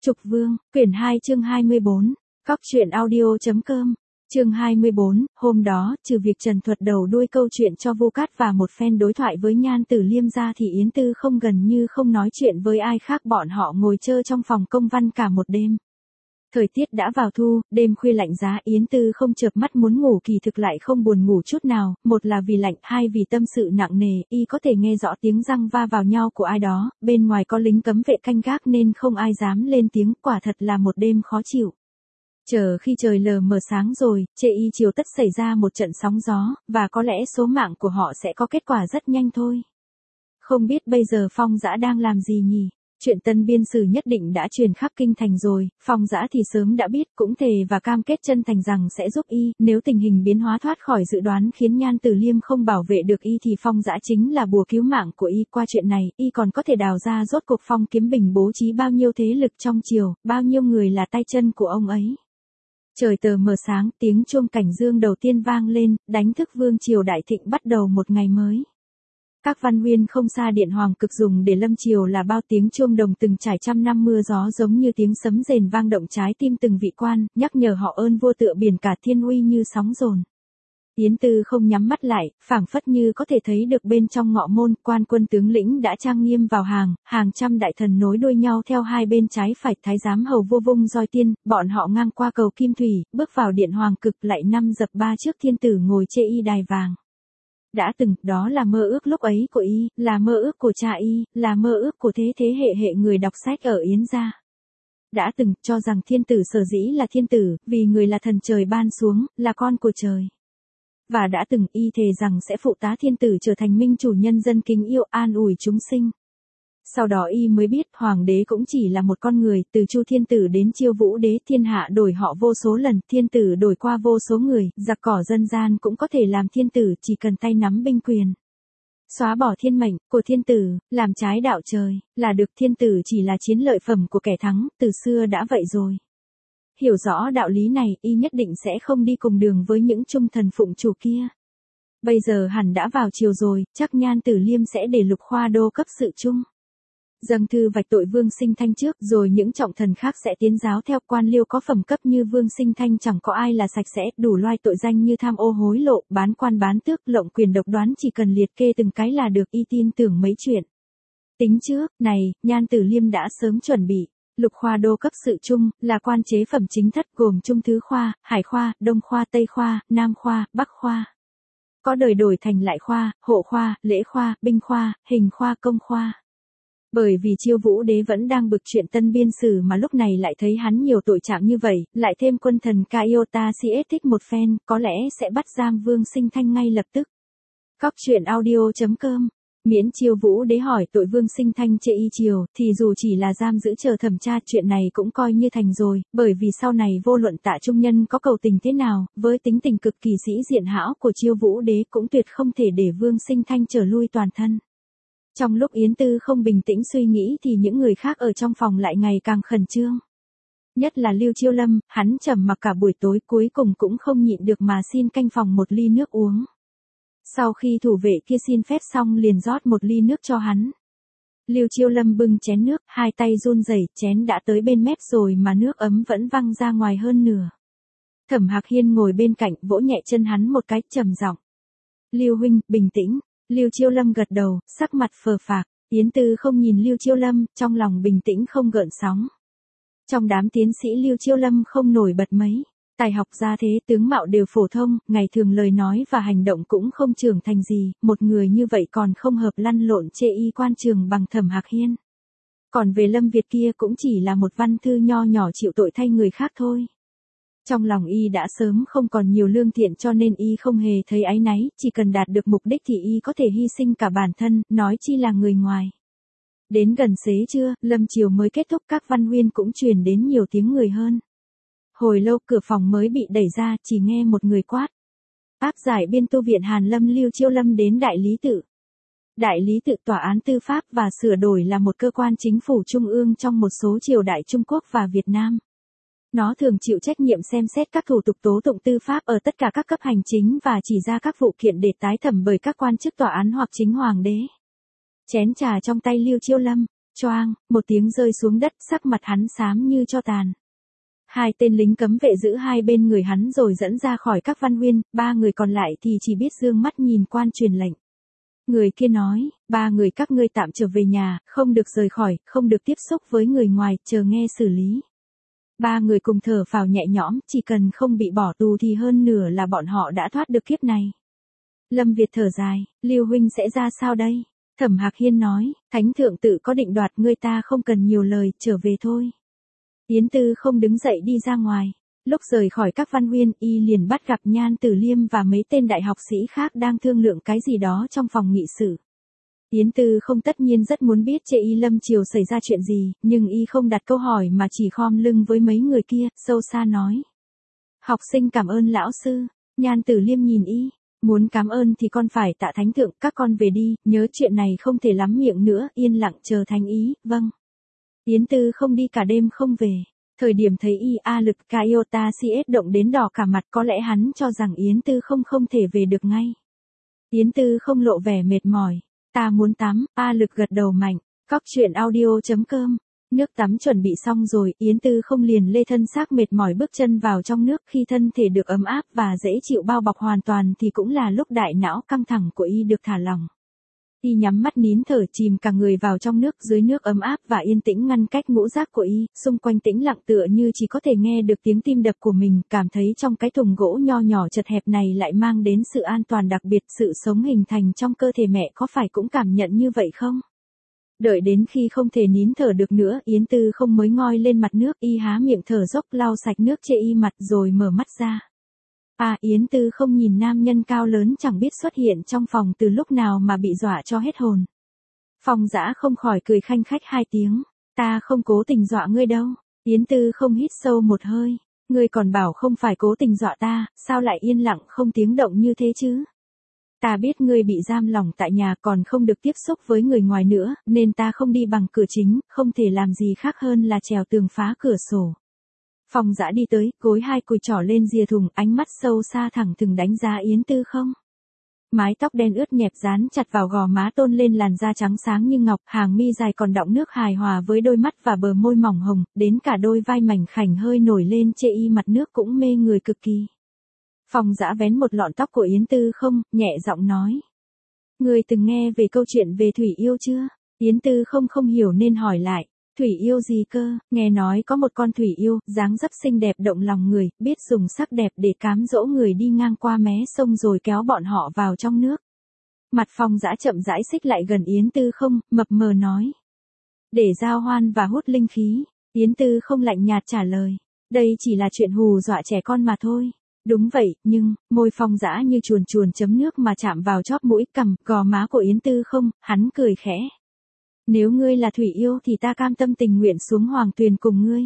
Trục Vương, quyển 2 chương 24, Cóc truyện audio.com, chương 24, hôm đó, trừ việc Trần thuật đầu đuôi câu chuyện cho Vu Cát và một phen đối thoại với Nhan Tử Liêm ra thì Yến Tư không gần như không nói chuyện với ai khác, bọn họ ngồi chơi trong phòng công văn cả một đêm. Thời tiết đã vào thu, đêm khuya lạnh giá, Yến Tư không chợp mắt muốn ngủ, kỳ thực lại không buồn ngủ chút nào, một là vì lạnh, hai vì tâm sự nặng nề, y có thể nghe rõ tiếng răng va vào nhau của ai đó, bên ngoài có lính cấm vệ canh gác nên không ai dám lên tiếng, quả thật là một đêm khó chịu. Chờ khi trời lờ mờ sáng rồi, chê y chiều tất xảy ra một trận sóng gió, và có lẽ số mạng của họ sẽ có kết quả rất nhanh thôi. Không biết bây giờ Phong Dã đang làm gì nhỉ? Chuyện Tân Biên Sử nhất định đã truyền khắp kinh thành rồi, Phong Dã thì sớm đã biết, cũng thề và cam kết chân thành rằng sẽ giúp y, nếu tình hình biến hóa thoát khỏi dự đoán khiến Nhan Tử Liêm không bảo vệ được y thì Phong Dã chính là bùa cứu mạng của y. Qua chuyện này, y còn có thể đào ra rốt cuộc Phong Kiếm Bình bố trí bao nhiêu thế lực trong triều, bao nhiêu người là tay chân của ông ấy. Trời tờ mờ sáng, tiếng chuông cảnh dương đầu tiên vang lên, đánh thức vương triều đại thịnh bắt đầu một ngày mới. Các văn nguyên không xa điện hoàng cực dùng để lâm triều là bao tiếng chuông đồng từng trải trăm năm mưa gió giống như tiếng sấm rền vang động trái tim từng vị quan, nhắc nhở họ ơn vua tựa biển cả thiên uy như sóng dồn. Yến Tư không nhắm mắt lại, phảng phất như có thể thấy được bên trong ngọ môn, quan quân tướng lĩnh đã trang nghiêm vào hàng trăm đại thần nối đuôi nhau theo hai bên trái phải, thái giám hầu vua vung roi tiên, bọn họ ngang qua cầu Kim Thủy, bước vào điện hoàng cực, lại năm dập ba trước thiên tử ngồi chê y đài vàng. Đã từng, đó là mơ ước lúc ấy của y, là mơ ước của cha y, là mơ ước của thế thế hệ người đọc sách ở Yến gia. Đã từng, cho rằng thiên tử sở dĩ là thiên tử, vì người là thần trời ban xuống, là con của trời. Và đã từng, y thề rằng sẽ phụ tá thiên tử trở thành minh chủ nhân dân kính yêu, an ủi chúng sinh. Sau đó y mới biết, hoàng đế cũng chỉ là một con người, từ Chu thiên tử đến Chiêu Vũ đế, thiên hạ đổi họ vô số lần, thiên tử đổi qua vô số người, giặc cỏ dân gian cũng có thể làm thiên tử, chỉ cần tay nắm binh quyền. Xóa bỏ thiên mệnh của thiên tử, làm trái đạo trời, là được. Thiên tử chỉ là chiến lợi phẩm của kẻ thắng, từ xưa đã vậy rồi. Hiểu rõ đạo lý này, y nhất định sẽ không đi cùng đường với những trung thần phụng chủ kia. Bây giờ hẳn đã vào chiều rồi, chắc Nhan Tử Liêm sẽ để Lục Khoa Đô cấp sự chung. Dâng thư vạch tội Vương Sinh Thanh trước, rồi những trọng thần khác sẽ tiến giáo theo. Quan liêu có phẩm cấp như Vương Sinh Thanh chẳng có ai là sạch sẽ, đủ loại tội danh như tham ô hối lộ, bán quan bán tước, lộng quyền độc đoán, chỉ cần liệt kê từng cái là được. Y tin tưởng mấy chuyện tính trước này, Nhan Tử Liêm đã sớm chuẩn bị. Lục Khoa Đô cấp sự chung, là quan chế phẩm chính thất gồm Trung Thứ Khoa, Hải Khoa, Đông Khoa, Tây Khoa, Nam Khoa, Bắc Khoa. Có đời đổi thành Lại Khoa, Hộ Khoa, Lễ Khoa, Binh Khoa, Hình Khoa, Công Khoa. Bởi vì Chiêu Vũ đế vẫn đang bực chuyện Tân Biên Sử mà lúc này lại thấy hắn nhiều tội trạng như vậy, lại thêm quân thần Caiota siết thích một phen, có lẽ sẽ bắt giam Vương Sinh Thanh ngay lập tức. Cóc truyện audio.com. Miễn Chiêu Vũ đế hỏi tội Vương Sinh Thanh chê y chiều, thì dù chỉ là giam giữ chờ thẩm tra, chuyện này cũng coi như thành rồi, bởi vì sau này vô luận Tạ Trung Nhân có cầu tình thế nào, với tính tình cực kỳ sĩ diện hão của Chiêu Vũ đế cũng tuyệt không thể để Vương Sinh Thanh trở lui toàn thân. Trong lúc Yến Tư không bình tĩnh suy nghĩ thì những người khác ở trong phòng lại ngày càng khẩn trương. Nhất là Lưu Chiêu Lâm, hắn trầm mặc cả buổi tối, cuối cùng cũng không nhịn được mà xin canh phòng một ly nước uống. Sau khi thủ vệ kia xin phép xong liền rót một ly nước cho hắn. Lưu Chiêu Lâm bưng chén nước, hai tay run rẩy, chén đã tới bên mép rồi mà nước ấm vẫn văng ra ngoài hơn nửa. Thẩm Hạc Hiên ngồi bên cạnh, vỗ nhẹ chân hắn một cái, trầm giọng: "Lưu huynh, bình tĩnh." Lưu Chiêu Lâm gật đầu, sắc mặt phờ phạc. Yến Tư không nhìn Lưu Chiêu Lâm, trong lòng bình tĩnh không gợn sóng. Trong đám tiến sĩ Lưu Chiêu Lâm không nổi bật mấy. Tài học gia thế, tướng mạo đều phổ thông, ngày thường lời nói và hành động cũng không trưởng thành gì, một người như vậy còn không hợp lăn lộn chê y quan trường bằng Thẩm Hạc Hiên. Còn về Lâm Việt kia cũng chỉ là một văn thư nho nhỏ chịu tội thay người khác thôi. Trong lòng y đã sớm không còn nhiều lương thiện cho nên y không hề thấy áy náy, chỉ cần đạt được mục đích thì y có thể hy sinh cả bản thân, nói chi là người ngoài. Đến gần xế trưa, lâm chiều mới kết thúc, các văn huyên cũng truyền đến nhiều tiếng người hơn. Hồi lâu cửa phòng mới bị đẩy ra, chỉ nghe một người quát: "Áp giải biên tu viện Hàn Lâm Lưu Chiêu Lâm đến đại lý tự." Đại lý tự tòa án tư pháp và sửa đổi là một cơ quan chính phủ trung ương trong một số triều đại Trung Quốc và Việt Nam. Nó thường chịu trách nhiệm xem xét các thủ tục tố tụng tư pháp ở tất cả các cấp hành chính và chỉ ra các vụ kiện để tái thẩm bởi các quan chức tòa án hoặc chính hoàng đế. Chén trà trong tay Lưu Chiêu Lâm, Choang, một tiếng rơi xuống đất, sắc mặt hắn xám như tro tàn. Hai tên lính cấm vệ giữ hai bên người hắn rồi dẫn ra khỏi các văn uyên, ba người còn lại thì chỉ biết dương mắt nhìn quan truyền lệnh. Người kia nói, ba người các ngươi tạm trở về nhà, không được rời khỏi, không được tiếp xúc với người ngoài, chờ nghe xử lý. Ba người cùng thở phào nhẹ nhõm, chỉ cần không bị bỏ tù thì hơn nửa là bọn họ đã thoát được kiếp này. Lâm Việt thở dài, Lưu huynh sẽ ra sao đây? Thẩm Hạc Hiên nói, Thánh thượng tự có định đoạt, ngươi ta không cần nhiều lời, trở về thôi. Yến Tư không đứng dậy đi ra ngoài. Lúc rời khỏi các văn uyên, y liền bắt gặp Nhan Tử Liêm và mấy tên đại học sĩ khác đang thương lượng cái gì đó trong phòng nghị sự. Yến Tư không tất nhiên rất muốn biết Chê Y Lâm Triều xảy ra chuyện gì, nhưng y không đặt câu hỏi mà chỉ khom lưng với mấy người kia, sâu xa nói. Học sinh cảm ơn lão sư. Nhan Tử Liêm nhìn y, muốn cảm ơn thì con phải tạ Thánh thượng, các con về đi, nhớ chuyện này không thể lắm miệng nữa, yên lặng chờ thánh ý, vâng. Yến Tư không đi cả đêm không về. Thời điểm thấy y a lực Iota CS động đến đỏ cả mặt, có lẽ hắn cho rằng Yến Tư không thể về được ngay. Yến Tư không lộ vẻ mệt mỏi. Ta muốn tắm, a lực gật đầu mạnh. Cóc truyện audio.com. Nước tắm chuẩn bị xong rồi, Yến Tư không liền lê thân xác mệt mỏi bước chân vào trong nước, khi thân thể được ấm áp và dễ chịu bao bọc hoàn toàn thì cũng là lúc đại não căng thẳng của y được thả lỏng. Y nhắm mắt nín thở, chìm cả người vào trong nước, dưới nước ấm áp và yên tĩnh ngăn cách ngũ giác của y, xung quanh tĩnh lặng tựa như chỉ có thể nghe được tiếng tim đập của mình, cảm thấy trong cái thùng gỗ nho nhỏ chật hẹp này lại mang đến sự an toàn đặc biệt, sự sống hình thành trong cơ thể mẹ có phải cũng cảm nhận như vậy không? Đợi đến khi không thể nín thở được nữa, Yến Tư không mới ngoi lên mặt nước, y há miệng thở dốc lau sạch nước chê y mặt rồi mở mắt ra. Yến Tư không nhìn nam nhân cao lớn chẳng biết xuất hiện trong phòng từ lúc nào mà bị dọa cho hết hồn. Phong Dã không khỏi cười khanh khách hai tiếng, ta không cố tình dọa ngươi đâu. Yến Tư không hít sâu một hơi, ngươi còn bảo không phải cố tình dọa ta, sao lại yên lặng không tiếng động như thế chứ? Ta biết ngươi bị giam lỏng tại nhà còn không được tiếp xúc với người ngoài nữa, nên ta không đi bằng cửa chính, không thể làm gì khác hơn là trèo tường phá cửa sổ. Phong Dã đi tới, gối hai cùi trỏ lên rìa thùng, ánh mắt sâu xa thẳng thừng đánh giá Yến Tư không. Mái tóc đen ướt nhẹp dán chặt vào gò má tôn lên làn da trắng sáng như ngọc, hàng mi dài còn đọng nước hài hòa với đôi mắt và bờ môi mỏng hồng, đến cả đôi vai mảnh khảnh hơi nổi lên chê y mặt nước cũng mê người cực kỳ. Phong Dã vén một lọn tóc của Yến Tư không, nhẹ giọng nói. Người từng nghe về câu chuyện về thủy yêu chưa? Yến Tư không hiểu nên hỏi lại. Thủy yêu gì cơ? Nghe nói có một con thủy yêu, dáng dấp xinh đẹp động lòng người, biết dùng sắc đẹp để cám dỗ người đi ngang qua mé sông rồi kéo bọn họ vào trong nước. Mặt Phong Dã chậm rãi xích lại gần Yến Tư không, mập mờ nói. Để giao hoan và hút linh khí. Yến Tư không lạnh nhạt trả lời. Đây chỉ là chuyện hù dọa trẻ con mà thôi. Đúng vậy, nhưng, môi Phong Dã như chuồn chuồn chấm nước mà chạm vào chóp mũi cằm, gò má của Yến Tư không, hắn cười khẽ. Nếu ngươi là thủy yêu thì ta cam tâm tình nguyện xuống hoàng tuyền cùng ngươi.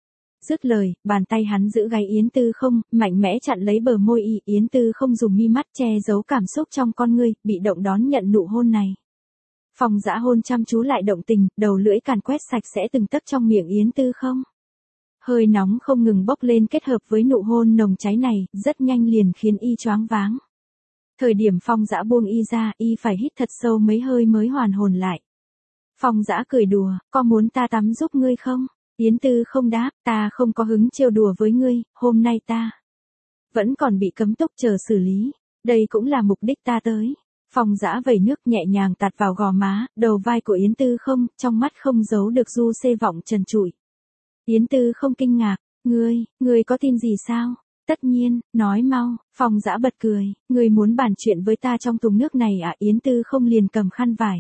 Dứt lời, bàn tay hắn giữ gáy Yến Tư không, mạnh mẽ chặn lấy bờ môi y, Yến Tư không dùng mi mắt che giấu cảm xúc trong con ngươi, bị động đón nhận nụ hôn này. Phong Dã hôn chăm chú lại động tình, đầu lưỡi càn quét sạch sẽ từng tấc trong miệng Yến Tư không. Hơi nóng không ngừng bốc lên kết hợp với nụ hôn nồng cháy này, rất nhanh liền khiến y choáng váng. Thời điểm Phong Dã buông y ra, y phải hít thật sâu mấy hơi mới hoàn hồn lại. Phong Dã cười đùa, có muốn ta tắm giúp ngươi không? Yến Tư không đáp, ta không có hứng trêu đùa với ngươi, hôm nay ta vẫn còn bị cấm túc chờ xử lý, đây cũng là mục đích ta tới. Phong Dã vẩy nước nhẹ nhàng tạt vào gò má, đầu vai của Yến Tư không, trong mắt không giấu được du xê vọng trần trụi. Yến Tư không kinh ngạc, ngươi có tin gì sao? Tất nhiên, nói mau. Phong Dã bật cười, ngươi muốn bàn chuyện với ta trong thùng nước này à? Yến Tư không liền cầm khăn vải.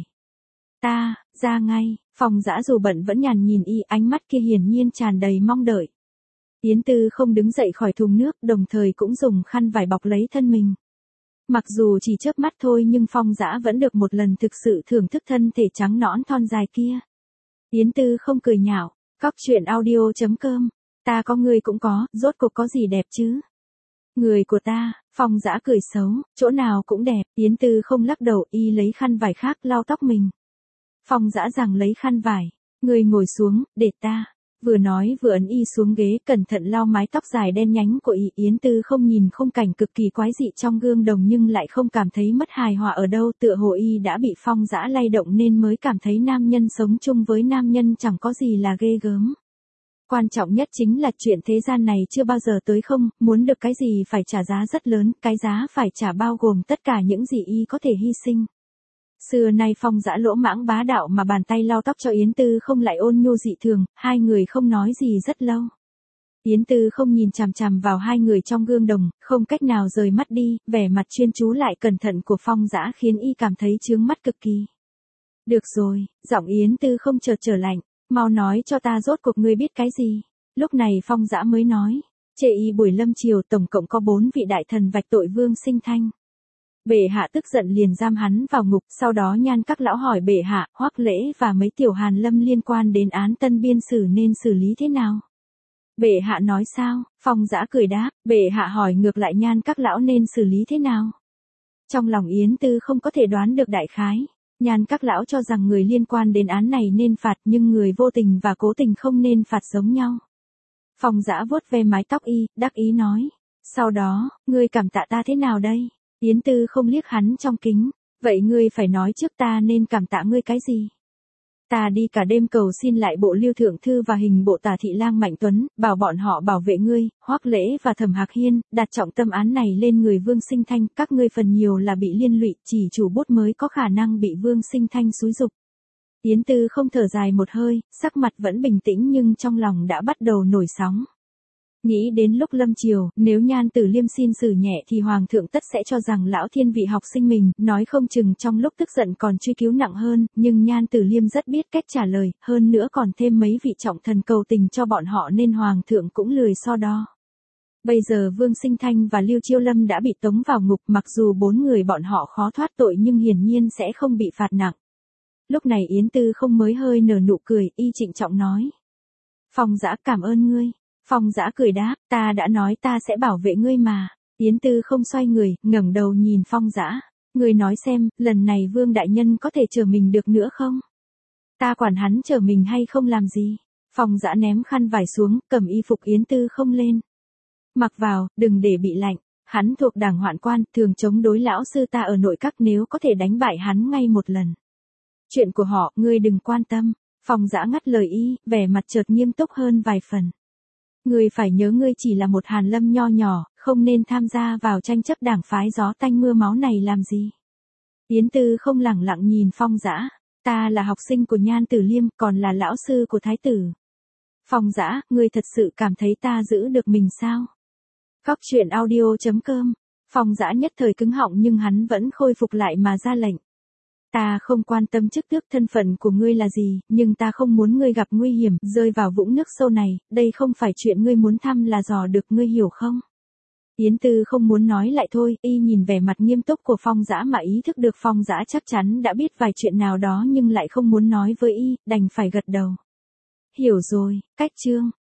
Ta, ra ngay. Phong Dã dù bận vẫn nhàn nhìn y, ánh mắt kia hiển nhiên tràn đầy mong đợi. Yến Tư không đứng dậy khỏi thùng nước, đồng thời cũng dùng khăn vải bọc lấy thân mình. Mặc dù chỉ chớp mắt thôi nhưng Phong Dã vẫn được một lần thực sự thưởng thức thân thể trắng nõn thon dài kia. Yến Tư không cười nhạo, cóc truyện audio.com, ta có người cũng có, rốt cuộc có gì đẹp chứ? Người của ta, Phong Dã cười xấu, chỗ nào cũng đẹp. Yến Tư không lắc đầu, y lấy khăn vải khác lau tóc mình. Phong Dã giằng lấy khăn vải, người ngồi xuống, để ta Vừa nói vừa ấn y xuống ghế, cẩn thận lau mái tóc dài đen nhánh của y. Yến Tư không nhìn khung cảnh cực kỳ quái dị trong gương đồng nhưng lại không cảm thấy mất hài hòa ở đâu, tựa hồ y đã bị Phong Dã lay động nên mới cảm thấy nam nhân sống chung với nam nhân chẳng có gì là ghê gớm. Quan trọng nhất chính là chuyện thế gian này chưa bao giờ tới không, muốn được cái gì phải trả giá rất lớn, cái giá phải trả bao gồm tất cả những gì y có thể hy sinh. Xưa nay Phong Dã lỗ mãng bá đạo mà bàn tay lau tóc cho Yến Tư không lại ôn nhu dị thường, hai người không nói gì rất lâu. Yến Tư không nhìn chằm chằm vào hai người trong gương đồng, không cách nào rời mắt đi, vẻ mặt chuyên chú lại cẩn thận của Phong Dã khiến y cảm thấy chướng mắt cực kỳ. Được rồi, giọng Yến Tư không chợt trở lạnh, mau nói cho ta rốt cuộc ngươi biết cái gì. Lúc này Phong Dã mới nói, chê y buổi lâm chiều tổng cộng có 4 vị đại thần vạch tội Vương Sinh Thanh. Bệ hạ tức giận liền giam hắn vào ngục, sau đó Nhan các lão hỏi bệ hạ, Hoắc Lễ và mấy tiểu hàn lâm liên quan đến án Tân Biên Sử nên xử lý thế nào? Bệ hạ nói sao? Phong Dã cười đáp, bệ hạ hỏi ngược lại Nhan các lão nên xử lý thế nào? Trong lòng Yến Tư không có thể đoán được đại khái. Nhan các lão cho rằng người liên quan đến án này nên phạt nhưng người vô tình và cố tình không nên phạt giống nhau. Phong Dã vuốt ve mái tóc y, đắc ý nói. Sau đó, ngươi cảm tạ ta thế nào đây? Yến Tư không liếc hắn trong kính. Vậy ngươi phải nói trước ta nên cảm tạ ngươi cái gì? Ta đi cả đêm cầu xin lại bộ Lưu Thượng Thư và hình bộ Tả Thị Lang Mạnh Tuấn, bảo bọn họ bảo vệ ngươi, Hoắc Lễ và Thẩm Hạc Hiên, đặt trọng tâm án này lên người Vương Sinh Thanh, các ngươi phần nhiều là bị liên lụy, chỉ chủ bút mới có khả năng bị Vương Sinh Thanh xúi giục. Yến Tư không thở dài một hơi, sắc mặt vẫn bình tĩnh nhưng trong lòng đã bắt đầu nổi sóng. Nghĩ đến lúc lâm chiều, nếu Nhan Tử Liêm xin xử nhẹ thì Hoàng thượng tất sẽ cho rằng lão thiên vị học sinh mình, nói không chừng trong lúc tức giận còn truy cứu nặng hơn, nhưng Nhan Tử Liêm rất biết cách trả lời, hơn nữa còn thêm mấy vị trọng thần cầu tình cho bọn họ nên Hoàng thượng cũng lười so đo. Bây giờ Vương Sinh Thanh và Lưu Chiêu Lâm đã bị tống vào ngục, mặc dù 4 người bọn họ khó thoát tội nhưng hiển nhiên sẽ không bị phạt nặng. Lúc này Yến Tư không mới hơi nở nụ cười, y trịnh trọng nói. Phong Dã cảm ơn ngươi. Phong Dã cười đáp, ta đã nói ta sẽ bảo vệ ngươi mà. Yến Tư không xoay người, ngẩng đầu nhìn Phong Dã. Ngươi nói xem, lần này Vương Đại Nhân có thể chở mình được nữa không? Ta quản hắn chở mình hay không làm gì? Phong Dã ném khăn vải xuống, cầm y phục Yến Tư không lên. Mặc vào, đừng để bị lạnh. Hắn thuộc đảng Hoạn Quan, thường chống đối lão sư ta ở nội các, nếu có thể đánh bại hắn ngay một lần. Chuyện của họ, ngươi đừng quan tâm. Phong Dã ngắt lời y, vẻ mặt chợt nghiêm túc hơn vài phần. Ngươi phải nhớ ngươi chỉ là một hàn lâm nho nhỏ, không nên tham gia vào tranh chấp đảng phái gió tanh mưa máu này làm gì. Yến Tư không lẳng lặng nhìn Phong Dã. Ta là học sinh của Nhan Tử Liêm, còn là lão sư của Thái tử. Phong Dã, ngươi thật sự cảm thấy ta giữ được mình sao? Cóc truyện audio.com. Phong Dã nhất thời cứng họng nhưng hắn vẫn khôi phục lại mà ra lệnh. Ta không quan tâm chức tước thân phận của ngươi là gì, nhưng ta không muốn ngươi gặp nguy hiểm, rơi vào vũng nước sâu này, đây không phải chuyện ngươi muốn thăm là dò được, ngươi hiểu không? Yến Tư không muốn nói lại thôi, y nhìn vẻ mặt nghiêm túc của Phong Dã mà ý thức được Phong Dã chắc chắn đã biết vài chuyện nào đó nhưng lại không muốn nói với y, đành phải gật đầu. Hiểu rồi, cách chương.